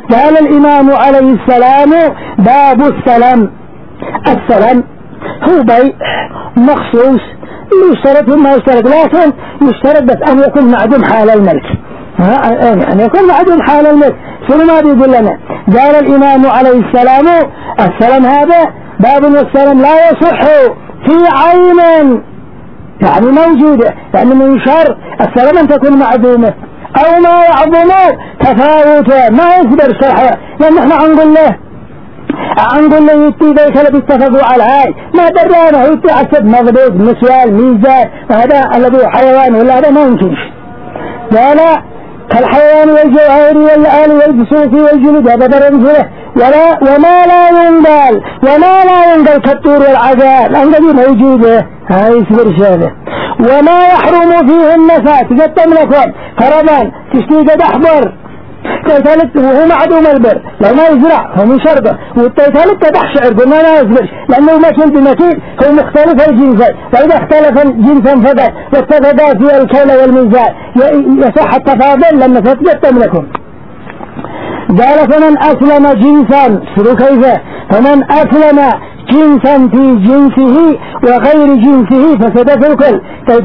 قال الإمام عليه السلام: باب السلم. السلم هو بيع مخصوص يشترط ما يشترط، لكن يشترط بس أن يكون معدوم حال الملك، أن يكون معدوم حال الملك. شنو ما بيقول لنا؟ قال الإمام عليه السلام: السلم هذا باب، والسلم لا يصح في عين يعني موجودة، يعني من شر السلم أن تكون معدومة أو ما يعظم تفاوته، ما يصبر شرحه، لأن احنا عنقول له يتي ذيك اللي بيتفقوا على هاي ما درانا، يتي عسد مضبوط مسوال ميزان، وهذا الذي حيوان ولا هذا ما يمكنش. قال كالحيوان والجوهر والآل والبسوط والجلد هذا برمزله، وما لا ينقل كالطور والعذاب الذي موجوده هاي يصبر شهده. وما يحرم فيه النفات قد تملكهم فرضا تشتيق دحبر تيثالك وهو معدوم البر، لو ما يزرع هو من شربه، والتيثالك تدح شعر قلنا ما يزبرش لأنه مكين بمكين هو مختلف الجنسين، فإذا اختلف جنسا فقط واتفقا في الكيل والميزان يصح التفاضل لما تثبت تملكهم. قال: فمن أسلم جنسا شنو كيفه؟ فمن أسلم جنسا في جنسه وغير جنسه فسد في الكل.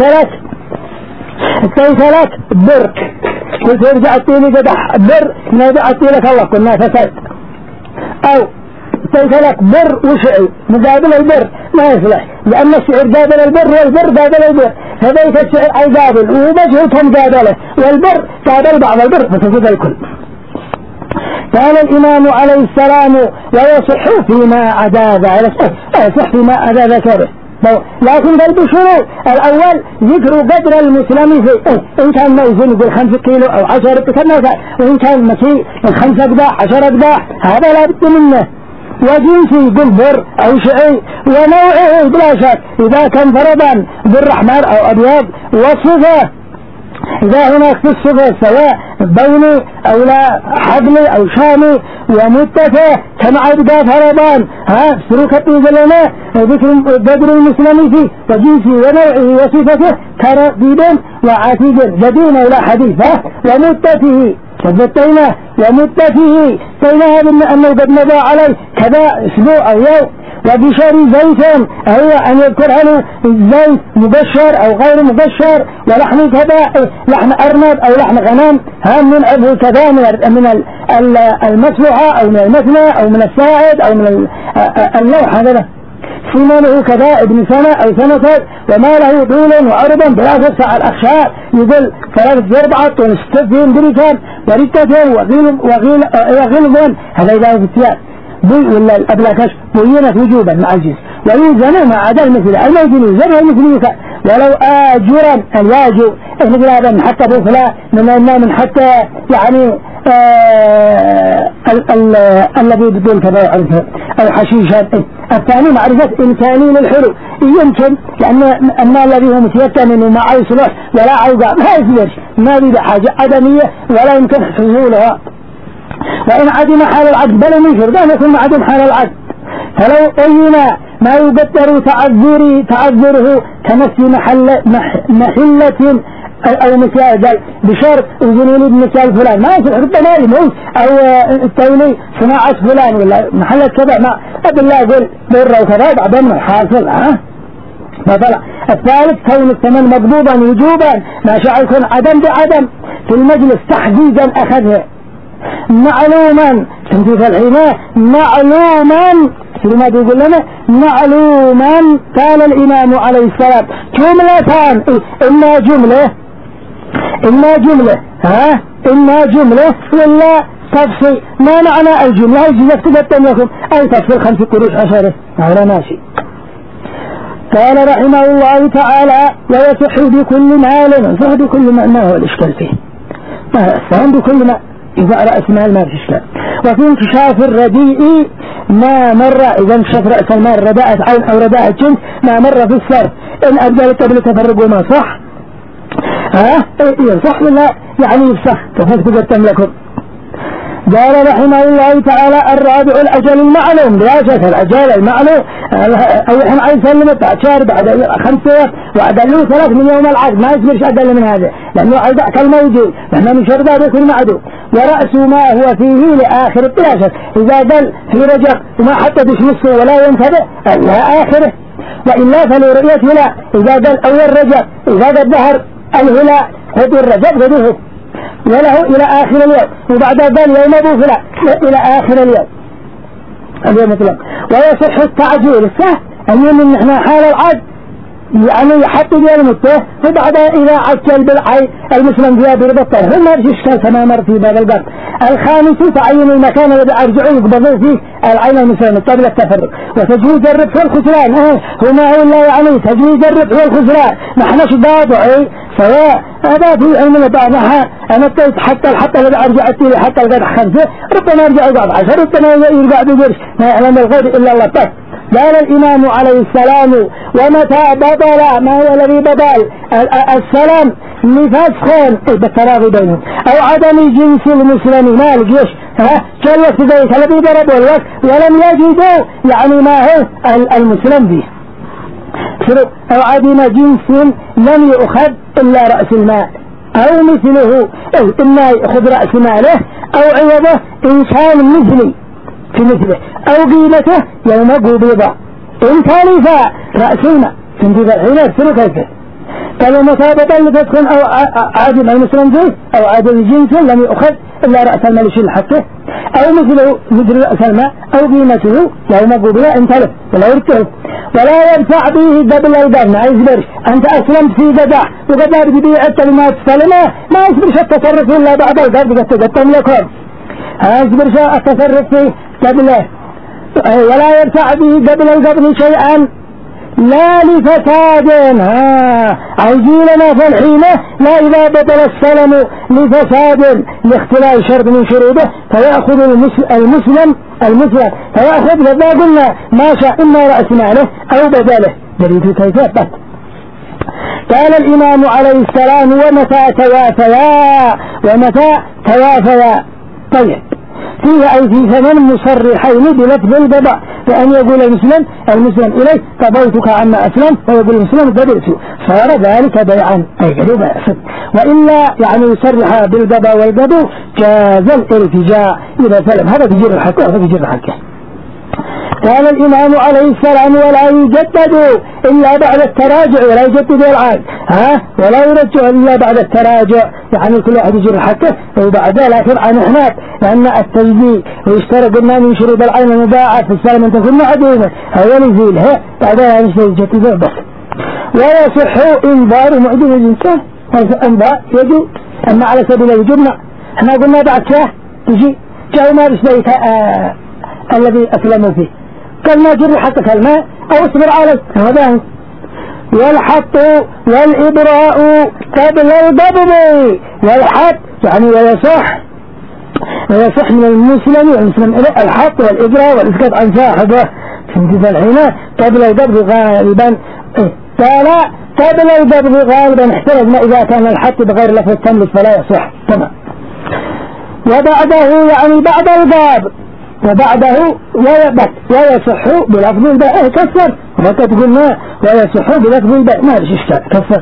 تيثالك بر قلت يرجع التيني قدح بر نرجع التينك الله قلنا فسد، أو تيثالك بر وشعي مقابل البر ما يصلح، لأن الشعر قابل البر والبر قابل البر، فذيك الشعر أي قابل ومجهولهم قابله، والبر قابل بعض البر فسد الكل. قال الإمام عليه السلام: ويصح فيما عدا ذلك، يصح فيما عدا ذكره، لكن قلب شنو؟ الأول ذكر قدر المسلم فيه، إن كان موزن يقول 5 كيلو أو 10 كتنة، وإن كان مسيء 5 أقداح 10 أقداح هذا لا بد منه. وجنسي يقول بر أو شعي، ونوعه بلا شك إذا كان فرضا بر أحمر أو أبيض، وصفه إذا هناك في الصفة سواء بيني أو لا حبلي أو شامي ومتفى كما عبدا فرضان سلوك لنا ذكر قدر المسلم فيه وجنسي ونوعه وصفته كرديد وعتيد جديد ولا حديثة ومتفه فبتيناه ومتفه تيناه أنه قد مضى عليه كذا أسبوع أو يوم. وبشر زيت هو أن يذكر عنه الزيت مبشر أو غير مبشر، ولحم كذا لحم أرنب أو لحم غنم هم من أبو كذا من المسلوحة أو من المثنى أو من الساعد أو من اللوح هذا سنانه كذا ابن سنة أو سنة، وما له طول وعرضا 3 ساعة الأخشاء يقول 3-4 ونستفهم بريكان وريكتين وغلظا هذا إذا في الثياب بوي ولا الأبلاكش بوينة وجوبا مع الجنس، ويوزن مع عدا المثل الموجود يوزن المثل ولو آجرا الواجب مثل هذا حتى بوفلا من حتى يعني الذي بدون كذا يعرفه أو حشيشا. الثاني معرفة إمكاني للحلو، يمكن لأن الذي هو متيقن أنه ما يصلح ولا عوضة ما يصلح، ما بيد حاجة عدمية ولا يمكن حصولها. وإن عدم حال العقد بل من شرطان يكون عدم حال العقد، فلو قينا ما يقدر تعذره كنفس محلة أو مثال قال بشرط وزنوني بمثال فلان ما يصلح ربما يموت أو التولي صناعة فلان ولا محلة كذا ما أبلا يقول بر وكذا بعدين حاصل فطلع. الثالث كون الثمن مقبوضا وجوبا ما شاء يكون عدم بعدم في المجلس تحديدا أخذه معلوما تنفيذ الحماية معلوما ما بيقول لنا معلوما. قال الإمام عليه السلام جملتان إما جملة ولا تفصيل. ما معنى الجملة؟ الجملة تبتن لكم أي تفصيل 5 قروش 10 على ماشي. قال رحمه الله تعالى ويصح بكل مال، يصح بكل ما هو الإشكال فيه فهم بكل ما إذا رأس مال ما في إشكال. وفي انكشاف الرديء ما مر إذا انكشف رأس المال رداءة عين أو رداءة جنس ما مر في الصرف إن أبدأ قبل تفرقوا ما صح صح ولا يعني يفسخ تفرقوا تملكم. قال رحمه الله تعالى الرابع الأجل المعلوم، دراسة الأجل المعلوم أو إحنا عايز سلمت شهر بعد 5 وأدلوا 3 من يوم العقد ما يصيرش أدل من هذا لأنه عقد كالموجود نحن من شرط هذا يكون معدوم. ورأس ما هو فيه لآخر بلا شك. إذا قال في رجب وما حطتش نصه ولا ينتبه لا آخره، وإلا فلرؤيته لا. إذا قال أول رجب إذا قد ظهر الهلال هدو الرجب هدوه وله إلى آخر اليوم، وبعد قال يوم أبو فلا إلى آخر اليوم مطلق. ويصح التعجيل السهل أن يمن نحن حال العد يعني يحط دي المته، وبعد إذا عجل بالعين المسلم فيها بربطه ثم يشكل كما مر في باب الباب. الخامس تعين المكان الذي أرجعوا يقبضوا فيه العين المسلم قبل التفرق. وتجويز الربح والخسران هما إلا يعني تجويز الربح والخسران نحنش ضاضعي سواء هذا في علم بعضها. أنا حتى الذي أرجعت لي حتى القدح 5 ربما يرجع بعض 10 ربما يرجع بقرش ما يعلم الغيب إلا الله تعالى. قال الإمام عليه السلام ومتى بطل ما هو الذي بطل السلام لفسخ بالتراغي بينهم أو عدم جنس المسلم ما الجيش جلس ذلك الذي ضرب الوقت ولم يجدوا يعني ما هو المسلم فيه أو عدم جنس لم يؤخذ إلا رأس المال أو مثله إما يأخذ رأس ماله أو عوضه إنسان مثلي في مثله أو قيمته يوم قبض إن تالف رأسنا في انتظار حين يرسل كيفه. قالوا متابطا لتدخل أو عادم المسلم فيه أو عادم جنس لم يؤخذ إلا رأس المال شيل حقه أو مثل رأس المال أو قيمته يوم قبض إن تلف ولا يرتهب ولا يرفع به قبل القرن. ما يصبرش أنت أسلمت في قدح وقدر ببيع الكلمات السلمة ما يصبرش التصرف إلا بعد القرن قد لكم يصبرش التصرف فيه قبله ولا يرفع به قبل القرن شيئا لا لفساد عجيلنا فالحينة لا إذا بطل السلم لفساد لاختلاف شرط من شروطه فيأخذ المسلم فيأخذ لذا قلنا ما شاء إما رأس ماله أو بدله دليل كيفية بس. قال الإمام عليه السلام ومتى توافيا طيب فيه أي في ثمن مصرحين بلفظ البضاء فأن يقول المسلم إليه قضيتك عما أسلم ويقول المسلم قبلته صار ذلك بيعا أي قريبا يحسن. وإلا يعني يصرح بالبضاء والقبو جاز الارتجاع إذا سلم هذا بيجير الحكة وهذا بيجير الحكة. قال الإمام عليه السلام ولا يجدد إلا بعد التراجع ولا يجدد العاد ولا يرجع إلا بعد التراجع يعني كل واحد يجير الحكة وبعدها لا تبع نحنات لأن التجديد ويشترط قلنا من شروط العين المضاعف في السلام أن تكون معدومة أو ينزيلها بعدها يجدد بس. ويصح إنذار معدوم الإنسان إنذار يجوز أما على سبيل الجمع احنا قلنا بعد شاه تجي جاء ما رسليك الذي أسلموا فيه قال ما جر حقك الماء أو اصبر عليك هذا. والحط والإبراء قبل القبض والحط يعني ويصح من المسلم والمسلم الحط والإبراء والإسقاط عن صاحبه في انتفاع الحين قبل القبض غالبا قال قبل القبض غالبا احترزنا إذا كان الحط بغير لفظ التملك فلا يصح تمام. وبعده يعني بعد القبض وبعده ويصح بلفظ الباء كسر وقد قلنا ويصح بلفظ الباء ما ليش اشكال كسر.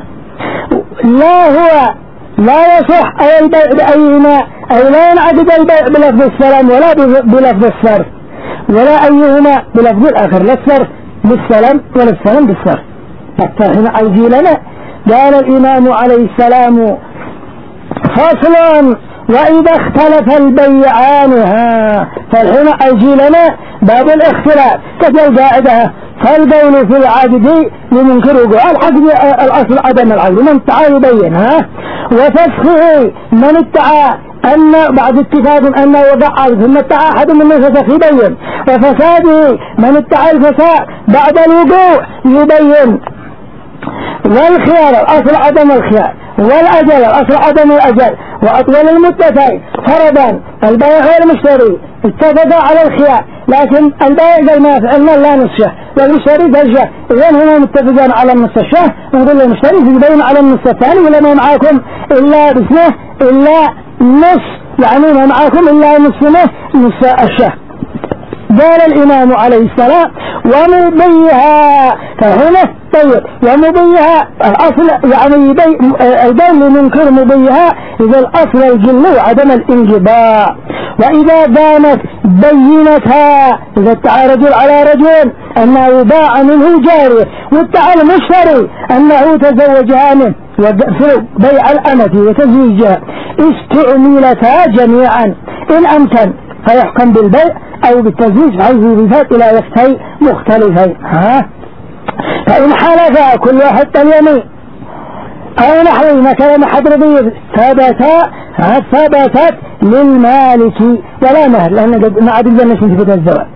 لا يصح أي البيع بأيهما أي لا ينعقد البيع بلفظ السلام ولا بلفظ الصرف ولا أيهما بلفظ الآخر لا الصرف بالسلام ولا السلام بالصرف. هنا أيجي لنا قال الإمام عليه السلام فصل وإذا اختلف البيعان فالحين أيجي لنا باب الاختلاف كذا قاعدها فالقول في العقد لمنكر وقوع العقد الأصل عدم العقد من ادعى يبين وفسخه من ادعى أن بعد اتفاق أنه وقع ثم ادعى أحد من الفسخ يبين وفساده من ادعى الفساد بعد الوقوع يبين. والخيار الأصل عدم الخيار والأجل الأصل عدم الأجل وأطول المدتين فرضا البائع والمشتري اتفقا على الخيار لكن البائع قال ما فعلنا لا نص شهر والمشتري قال شهر إذن هنا متفقان على النص الشهر نقول للمشتري يبين على النص الثاني ولا ما معاكم إلا بسنه إلا نص يعني ما معاكم إلا نص الشهر قال الإمام عليه السلام ومضيها، فهنا طيب ومضيها الأصل يعني البول منكر مضيها إذا الأصل الجل وعدم الانقضاء. وإذا كانت بينتها، إذا ادعى رجل على رجل أنه باع منه الجارية وادعى المشتري أنه تزوجها منه وفي بيع الأمة وتزويجها، استعملتا جميعا إن أمكن فيحكم بالبيع أو بالتزويج حيث يضيفات إلى وقتين مختلفين. فإن حلفا كل واحد اليمين أو نحو ما كلام حضرتي ثبتت للمالك ولا مهر، لأن ما عاد الجنة في الزواج.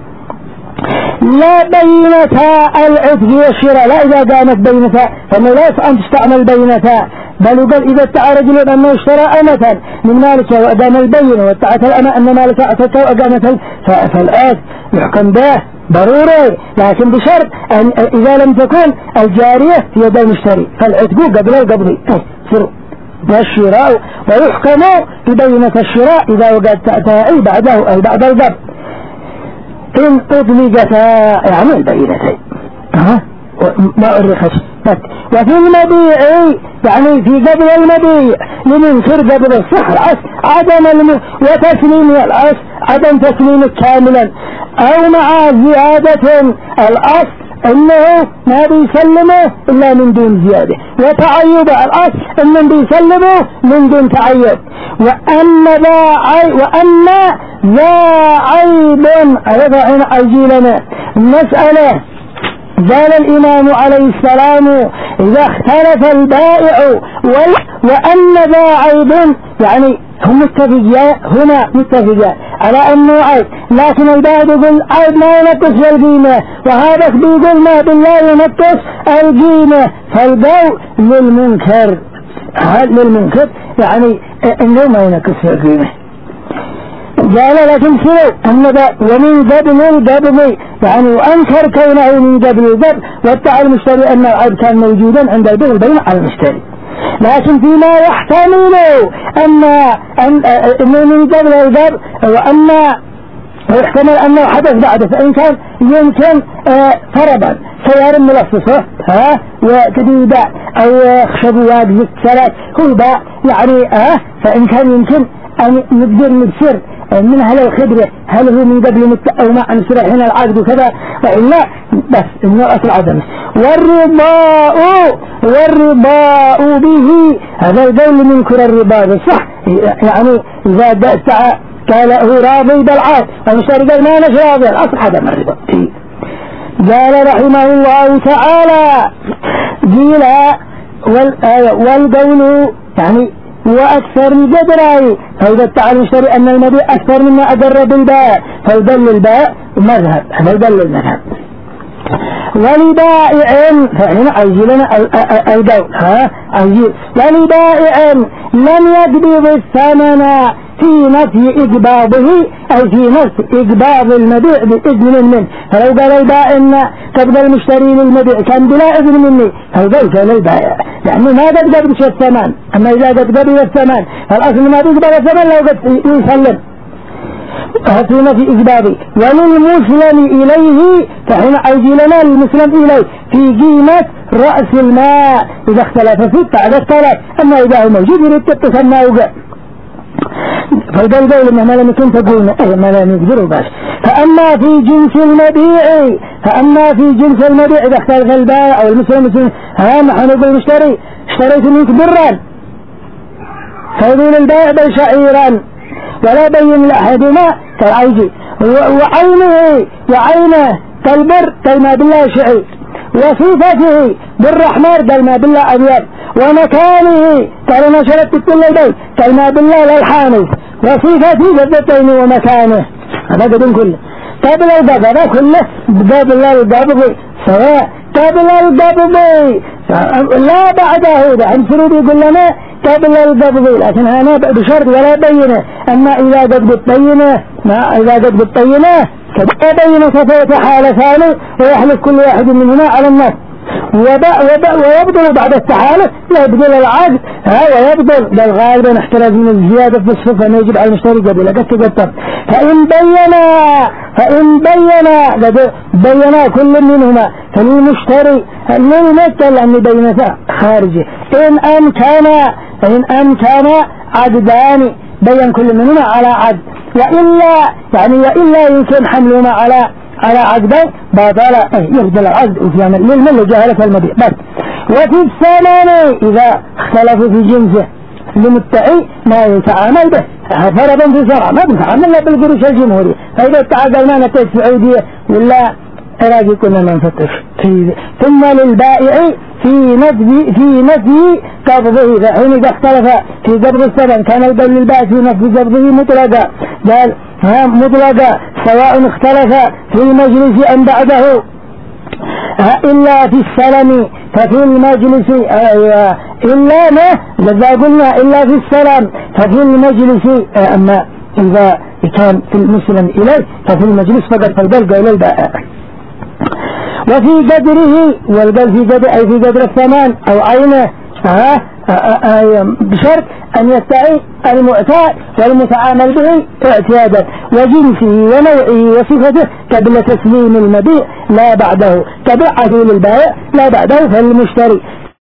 لا بينتا العتق والشراء، لا إذا كانت بينتا فإنه لا أن تستعمل بينتا، بل قال إذا ادعى رجل أنه اشترى أمة من مالك وأقام البينة وادعت الأمة أن مالك أعطته وأقامته فالآت يحكم به ضروري، لكن بشرط أن إذا لم تكن الجارية في يد المشتري فالعتق قبل القبض والشراء، ويحكم ببينة الشراء إذا وقد تأتي بعده أو بعد القبض إن أطلقتا يعني البينتين ما أرخص. وفي المبيع يعني في قبل المبيع لمنكر قبل الصحر عدم وتسليم الأصل عدم تسليم كاملا أو مع زيادة الأصل أنه ما بيسلمه إلا من دون زيادة، وتعيب الأصل أنه بيسلمه من دون تعيب، وأن ذا عيب هنا أجيلنا المسألة. قال الإمام عليه السلام إذا اختلف البائع وأن ذا عيب، يعني هم متفقان على أنه عيب، لكن البائع يقول عيب ما ينقص القيمة وهذا بيقول ما بالله ينقص القيمة، فالبيع للمنكر يعني إنه ما ينقص القيمة. قال لكن سنو أن ومن قبل القبض يعني وأنكر كونه من قبل القبض، وادعى المشتري أن العيب كان موجودا عند البيع البين على المشتري، لكن فيما يحتمل أنه من قبل القبض وأن يحتمل أنه حدث بعده، فإن كان يمكن فرضا سيارة ملصصة وكذا أو خشب واجب ثلاث هو باع يعني فإن كان يمكن أن نقدر نبصر من هل الخبرة هل هو من قبل أو ما أنصر هنا العقد وكذا، فإلا بس إنه أصل عدمه. والرضاء به هذا القول منكر الرضا صح، يعني إذا قال هو راضي بالعقد والمشتري قال ما نش راضي الأصل عدم الرضا. قال رحمه الله تعالى قيل والقول يعني وأكثر من قدره، فإذا ادعى المشتري أن المبيع أكثر مما أدر بالبائع فيدل البائع مذهب، هذا يدل المذهب. ولبائع فهنا أجي لنا القول أجي ولبائع لم يقبض الثمن في نفي إقباضه أي في نفي إقباض المبيع بإذن منه، فلو قال البائع إن قبض المشتري للمبيع كان بلا إذن مني فالقول كان البائع يعني ما قد قبضش الثمن، أما إذا قد قبض الثمن فالأصل ما بيقبض الثمن لو قد يسلم في نفي إقباضه. وللمسلم إليه فهنا أجي لنا المسلم إليه في قيمة رأس الماء إذا اختلف في بعد الثلاث، أما إذا هو موجود يريد تتسمى وقع فالقول إنه ما لم يكن تقولنا ما لم يقدروا باش. فأما في جنس المبيع إذا اختلف البائع أو المسلم نحن نقول اشتريت منك برا فيقول البائع بشعيرا ولا بين لأحدنا كالعيجي وعينه كالبر كالما بالله شعير، وصفته بالرحمر كالما بالله أبيض، ومكانه كالما شربت كل البيت كالما بالله للحاني، وصفته جدتين ومكانه هذا قدم كله قبل القبض هذا كله قبل القبض سواء قبل القبض لا بعده. ده المفروض يقول لنا قبل القبض، لكن هنا بشرط ولا بينه، أما إذا قد بينه كبينه فيتحالفان ويحلف كل واحد منهما على النص ويبطل بعد التحالف يبطل العقد ويبطل بالغالب احتراز من الزيادة في الصفة ما يجب على المشتري قبل قد تقطر. فإن بينا فإن بينا كل منهما فللمشتري للمثل أن بينتا خارجه إن أمكن عقدان بين كل منهما على عقد وإلا يمكن حملهما على عقدين باطل يفضل العقد وفيان للمل جهلة المبيع بس. وفي الثمن إذا اختلفوا في جنسه لمدعي ما يتعامل به فرضا في شرع ما بنتعامل بالقروش الجمهورية. فإذا تعاملنا نتيجة سعودية ولا عراقي كنا ننفتش ثم للبائع في نفي قبضه حين إذا اختلف في قبض الثمن كان البيع للبائع في نفي قبضه مطلقا قال مطلقا سواء اختلف في المجلس أم بعده إلا في السلم ففي المجلس إلا ما إذا قلنا إلا في السلام ففي المجلس أما إذا كان في المسلم إليه ففي المجلس فقد فالبلغ إلى البائع. وفي قدره والقل في قدر أي في قدر الثمان أو عينه بشرط أن يستعي المعتاد والمتعامل به اعتيادا وجنسه ونوعه وصفته قبل تسليم المبيع لا بعده كبيعه للبائع لا بعده فالمشتري